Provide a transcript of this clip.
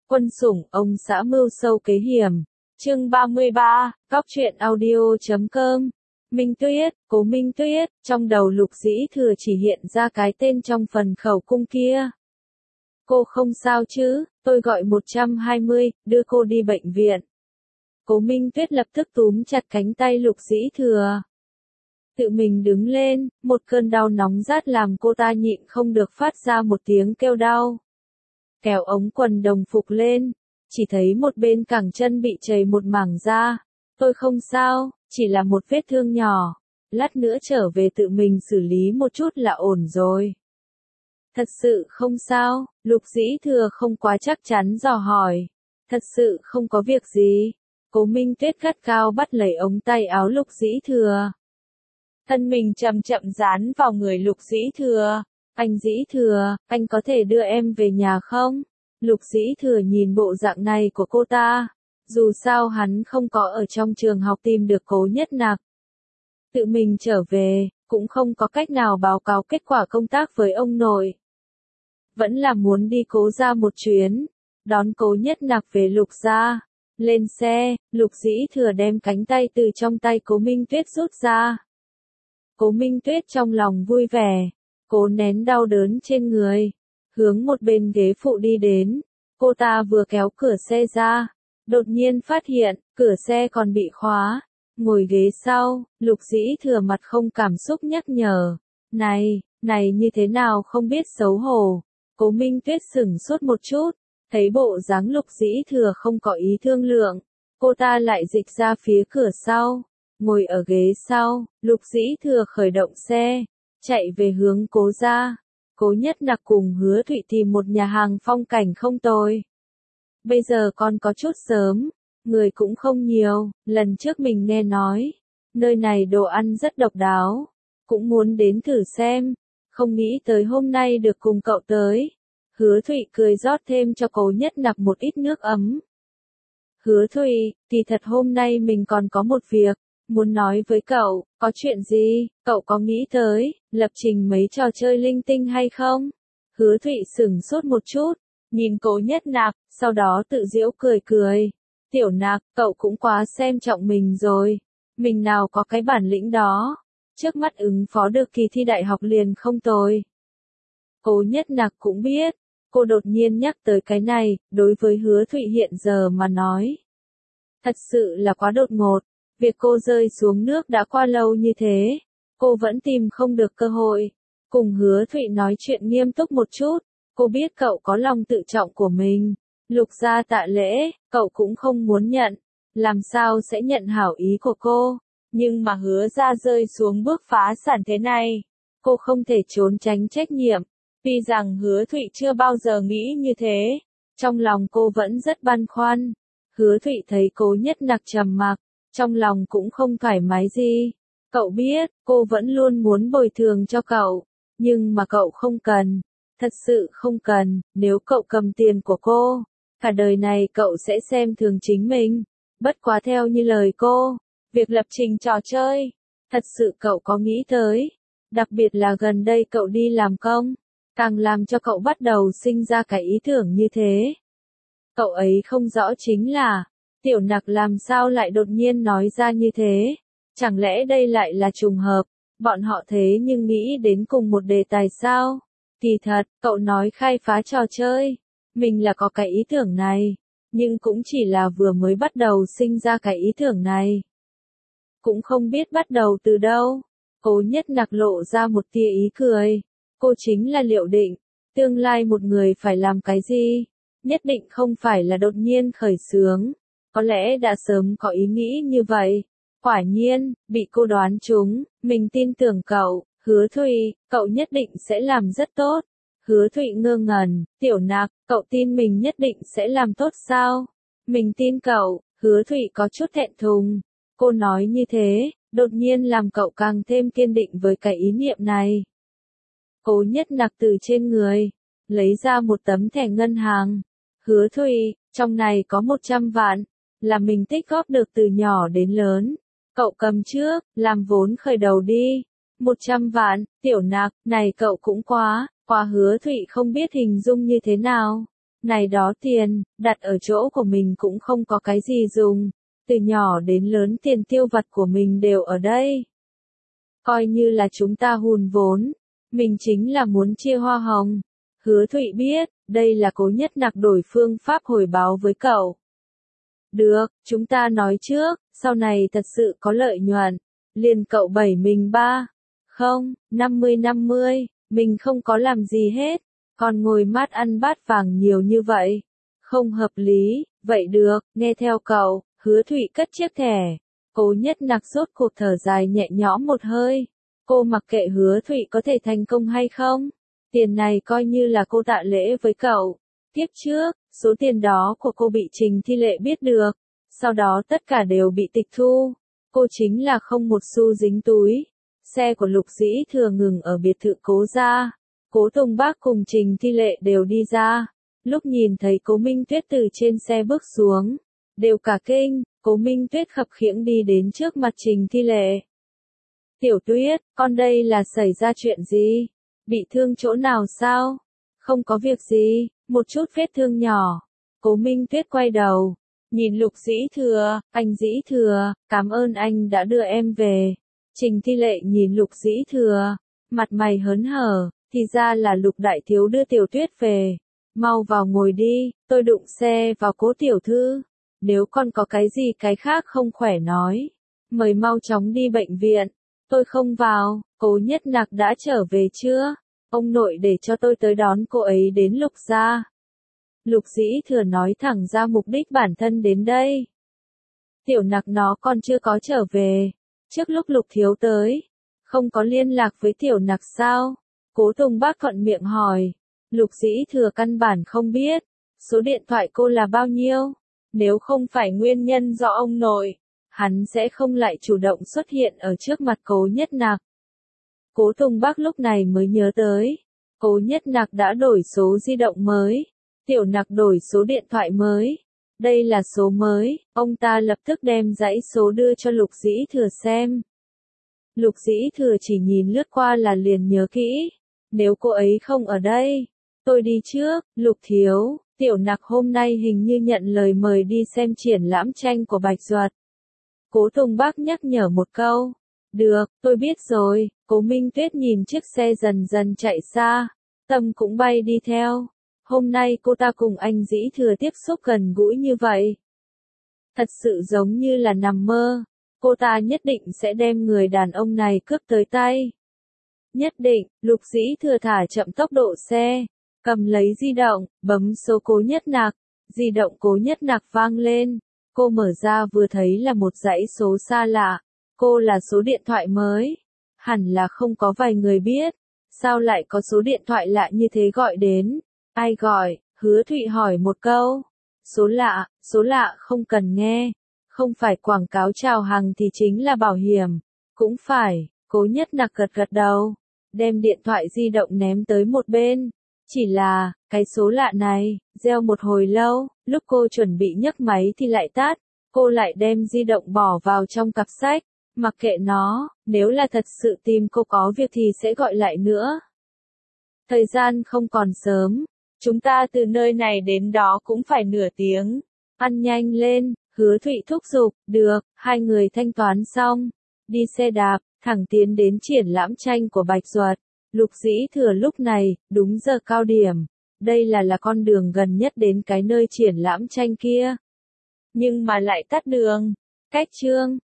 Quân sủng, ông xã mưu sâu kế hiểm. Chương 33, Góc truyện audio.com. Minh Tuyết, Cố Minh Tuyết, trong đầu Lục Dĩ Thừa chỉ hiện ra cái tên trong phần khẩu cung kia. Cô không sao chứ, tôi gọi 120, đưa cô đi bệnh viện. Cố Minh Tuyết lập tức túm chặt cánh tay Lục Dĩ Thừa. Tự mình đứng lên, một cơn đau nóng rát làm cô ta nhịn không được phát ra một tiếng kêu đau. Kéo ống quần đồng phục lên, chỉ thấy một bên cẳng chân bị trầy một mảng da. Tôi không sao, chỉ là một vết thương nhỏ, lát nữa trở về tự mình xử lý một chút là ổn rồi. Thật sự không sao, Lục Dĩ Thừa không quá chắc chắn dò hỏi. Thật sự không có việc gì. Cố Minh Tuyết gắt gao bắt lấy ống tay áo Lục Dĩ Thừa. Thân mình chậm chậm dán vào người Lục Dĩ Thừa. Anh Dĩ Thừa, anh có thể đưa em về nhà không? Lục Dĩ Thừa nhìn bộ dạng này của cô ta. Dù sao hắn không có ở trong trường học tìm được Cố Nhất Nặc. Tự mình trở về, cũng không có cách nào báo cáo kết quả công tác với ông nội. Vẫn là muốn đi Cố gia một chuyến, đón Cố Nhất Nặc về Lục gia. Lên xe, Lục Dĩ Thừa đem cánh tay từ trong tay Cố Minh Tuyết rút ra. Cố Minh Tuyết trong lòng vui vẻ, cố nén đau đớn trên người, hướng một bên ghế phụ đi đến. Cô ta vừa kéo cửa xe ra, đột nhiên phát hiện, cửa xe còn bị khóa. Ngồi ghế sau, Lục Dĩ Thừa mặt không cảm xúc nhắc nhở. Này như thế nào không biết xấu hổ. Cố Minh Tuyết sửng sốt một chút, thấy bộ dáng Lục Dĩ Thừa không có ý thương lượng. Cô ta lại dịch ra phía cửa sau, ngồi ở ghế sau. Lục Dĩ Thừa khởi động xe, chạy về hướng Cố gia. Cố Nhất Nặc cùng Hứa Thụy tìm một nhà hàng phong cảnh không tồi. Bây giờ còn có chút sớm, người cũng không nhiều, lần trước mình nghe nói, nơi này đồ ăn rất độc đáo, cũng muốn đến thử xem, không nghĩ tới hôm nay được cùng cậu tới. Hứa Thụy cười rót thêm cho Cố Nhất Nặc một ít nước ấm. Hứa Thụy, kỳ thật hôm nay mình còn có một việc muốn nói với cậu. Có chuyện gì, cậu có nghĩ tới lập trình mấy trò chơi linh tinh hay không? Hứa Thụy sửng sốt một chút, nhìn Cố Nhất Nặc, sau đó tự giễu cười cười. Tiểu Nặc, cậu cũng quá xem trọng mình rồi. Mình nào có cái bản lĩnh đó. Trước mắt ứng phó được kỳ thi đại học liền không tồi. Cố Nhất Nặc cũng biết, cô đột nhiên nhắc tới cái này, đối với Hứa Thụy hiện giờ mà nói. Thật sự là quá đột ngột. Việc cô rơi xuống nước đã qua lâu như thế, cô vẫn tìm không được cơ hội. Cùng Hứa Thụy nói chuyện nghiêm túc một chút, cô biết cậu có lòng tự trọng của mình. Lục gia tạ lễ, cậu cũng không muốn nhận, làm sao sẽ nhận hảo ý của cô. Nhưng mà Hứa gia rơi xuống bước phá sản thế này, cô không thể trốn tránh trách nhiệm. Tuy rằng Hứa Thụy chưa bao giờ nghĩ như thế, trong lòng cô vẫn rất băn khoăn. Hứa Thụy thấy Cố Nhất Nặc trầm mặc, trong lòng cũng không thoải mái gì. Cậu biết, cô vẫn luôn muốn bồi thường cho cậu, nhưng mà cậu không cần, thật sự không cần. Nếu cậu cầm tiền của cô, cả đời này cậu sẽ xem thường chính mình. Bất quá theo như lời cô, việc lập trình trò chơi, thật sự cậu có nghĩ tới. Đặc biệt là gần đây cậu đi làm công, càng làm cho cậu bắt đầu sinh ra cái ý tưởng như thế. Cậu ấy không rõ chính là, Tiểu Nặc làm sao lại đột nhiên nói ra như thế. Chẳng lẽ đây lại là trùng hợp, bọn họ thế nhưng nghĩ đến cùng một đề tài sao? Kỳ thật, cậu nói khai phá trò chơi, mình là có cái ý tưởng này, nhưng cũng chỉ là vừa mới bắt đầu sinh ra cái ý tưởng này. Cũng không biết bắt đầu từ đâu. Cố Nhất Nặc lộ ra một tia ý cười. Cô chính là liệu định, tương lai một người phải làm cái gì, nhất định không phải là đột nhiên khởi xướng. Có lẽ đã sớm có ý nghĩ như vậy. Quả nhiên, bị cô đoán trúng, mình tin tưởng cậu. Hứa Thụy, cậu nhất định sẽ làm rất tốt. Hứa Thụy ngơ ngẩn. Tiểu Nặc, cậu tin mình nhất định sẽ làm tốt sao? Mình tin cậu. Hứa Thụy có chút thẹn thùng. Cô nói như thế, đột nhiên làm cậu càng thêm kiên định với cái ý niệm này. Cố Nhất Nặc từ trên người lấy ra một tấm thẻ ngân hàng. Hứa Thụy, trong này có 100 vạn, là mình tích góp được từ nhỏ đến lớn. Cậu cầm trước, làm vốn khởi đầu đi. 100 vạn, Tiểu Nặc, này cậu cũng quá. Hứa Thụy không biết hình dung như thế nào. Này đó tiền, đặt ở chỗ của mình cũng không có cái gì dùng. Từ nhỏ đến lớn tiền tiêu vặt của mình đều ở đây. Coi như là chúng ta hùn vốn. Mình chính là muốn chia hoa hồng. Hứa Thụy biết, đây là Cố Nhất Nặc đổi phương pháp hồi báo với cậu. Được, chúng ta nói trước, sau này thật sự có lợi nhuận. Liền cậu bảy mình ba. Không, 50-50, mình không có làm gì hết. Còn ngồi mát ăn bát vàng nhiều như vậy. Không hợp lý, vậy được, nghe theo cậu. Hứa Thụy cất chiếc thẻ. Cố Nhất Nặc rốt cuộc thở dài nhẹ nhõm một hơi. Cô mặc kệ Hứa Thụy có thể thành công hay không. Tiền này coi như là cô tạ lễ với cậu. Tiếp trước, số tiền đó của cô bị Trình Thi Lệ biết được. Sau đó tất cả đều bị tịch thu. Cô chính là không một xu dính túi. Xe của Lục Dĩ Thừa ngừng ở biệt thự Cố gia. Cố Tùng Bác cùng Trình Thi Lệ đều đi ra. Lúc nhìn thấy Cố Minh Tuyết từ trên xe bước xuống, đều cả kinh. Cố Minh Tuyết khập khiễng đi đến trước mặt Trình Thi Lệ. Tiểu Tuyết, con đây là xảy ra chuyện gì? Bị thương chỗ nào sao? Không có việc gì, một chút vết thương nhỏ. Cố Minh Tuyết quay đầu, nhìn Lục Dĩ Thừa, anh Dĩ Thừa, cảm ơn anh đã đưa em về. Trình Thi Lệ nhìn Lục Dĩ Thừa, mặt mày hớn hở, thì ra là Lục Đại Thiếu đưa Tiểu Tuyết về. Mau vào ngồi đi, tôi đụng xe vào Cố tiểu thư. Nếu con có cái gì cái khác không khỏe nói, mời mau chóng đi bệnh viện. Tôi không vào. Cố Nhất Nặc đã trở về chưa? Ông nội để cho tôi tới đón cô ấy đến Lục gia. Lục Dĩ Thừa nói thẳng ra mục đích bản thân đến đây. Tiểu Nặc nó còn chưa có trở về. Trước lúc Lục Thiếu tới, không có liên lạc với Tiểu Nặc sao? Cố Tùng Bác thuận miệng hỏi. Lục Dĩ Thừa căn bản không biết. Số điện thoại cô là bao nhiêu? Nếu không phải nguyên nhân do ông nội, hắn sẽ không lại chủ động xuất hiện ở trước mặt Cố Nhất Nặc. Cố Tùng Bác lúc này mới nhớ tới. Cố Nhất Nặc đã đổi số di động mới. Tiểu Nặc đổi số điện thoại mới. Đây là số mới. Ông ta lập tức đem dãy số đưa cho Lục Dĩ Thừa xem. Lục Dĩ Thừa chỉ nhìn lướt qua là liền nhớ kỹ. Nếu cô ấy không ở đây, tôi đi trước. Lục Thiếu, Tiểu Nặc hôm nay hình như nhận lời mời đi xem triển lãm tranh của Bạch Duật. Cố Tùng Bác nhắc nhở một câu. Được, tôi biết rồi. Cố Minh Tuyết nhìn chiếc xe dần dần chạy xa. Tâm cũng bay đi theo. Hôm nay cô ta cùng anh Dĩ Thừa tiếp xúc gần gũi như vậy. Thật sự giống như là nằm mơ. Cô ta nhất định sẽ đem người đàn ông này cướp tới tay. Nhất định. Lục Dĩ Thừa thả chậm tốc độ xe. Cầm lấy di động, bấm số Cố Nhất Nặc. Di động Cố Nhất Nặc vang lên. Cô mở ra vừa thấy là một dãy số xa lạ. Cô là số điện thoại mới. Hẳn là không có vài người biết. Sao lại có số điện thoại lạ như thế gọi đến? Ai gọi? Hứa Thụy hỏi một câu. Số lạ không cần nghe. Không phải quảng cáo chào hàng thì chính là bảo hiểm. Cũng phải. Cố Nhất Nặc gật gật đầu. Đem điện thoại di động ném tới một bên. Chỉ là, cái số lạ này, reo một hồi lâu, lúc cô chuẩn bị nhấc máy thì lại tắt. Cô lại đem di động bỏ vào trong cặp sách. Mặc kệ nó, nếu là thật sự tìm cô có việc thì sẽ gọi lại nữa. Thời gian không còn sớm. Chúng ta từ nơi này đến đó cũng phải nửa tiếng. Ăn nhanh lên, Hứa Thụy thúc giục. Được, hai người thanh toán xong. Đi xe đạp, thẳng tiến đến triển lãm tranh của Bạch Duật. Lục Dĩ Thừa lúc này, đúng giờ cao điểm. Đây là con đường gần nhất đến cái nơi triển lãm tranh kia. Nhưng mà lại tắt đường. Cách chương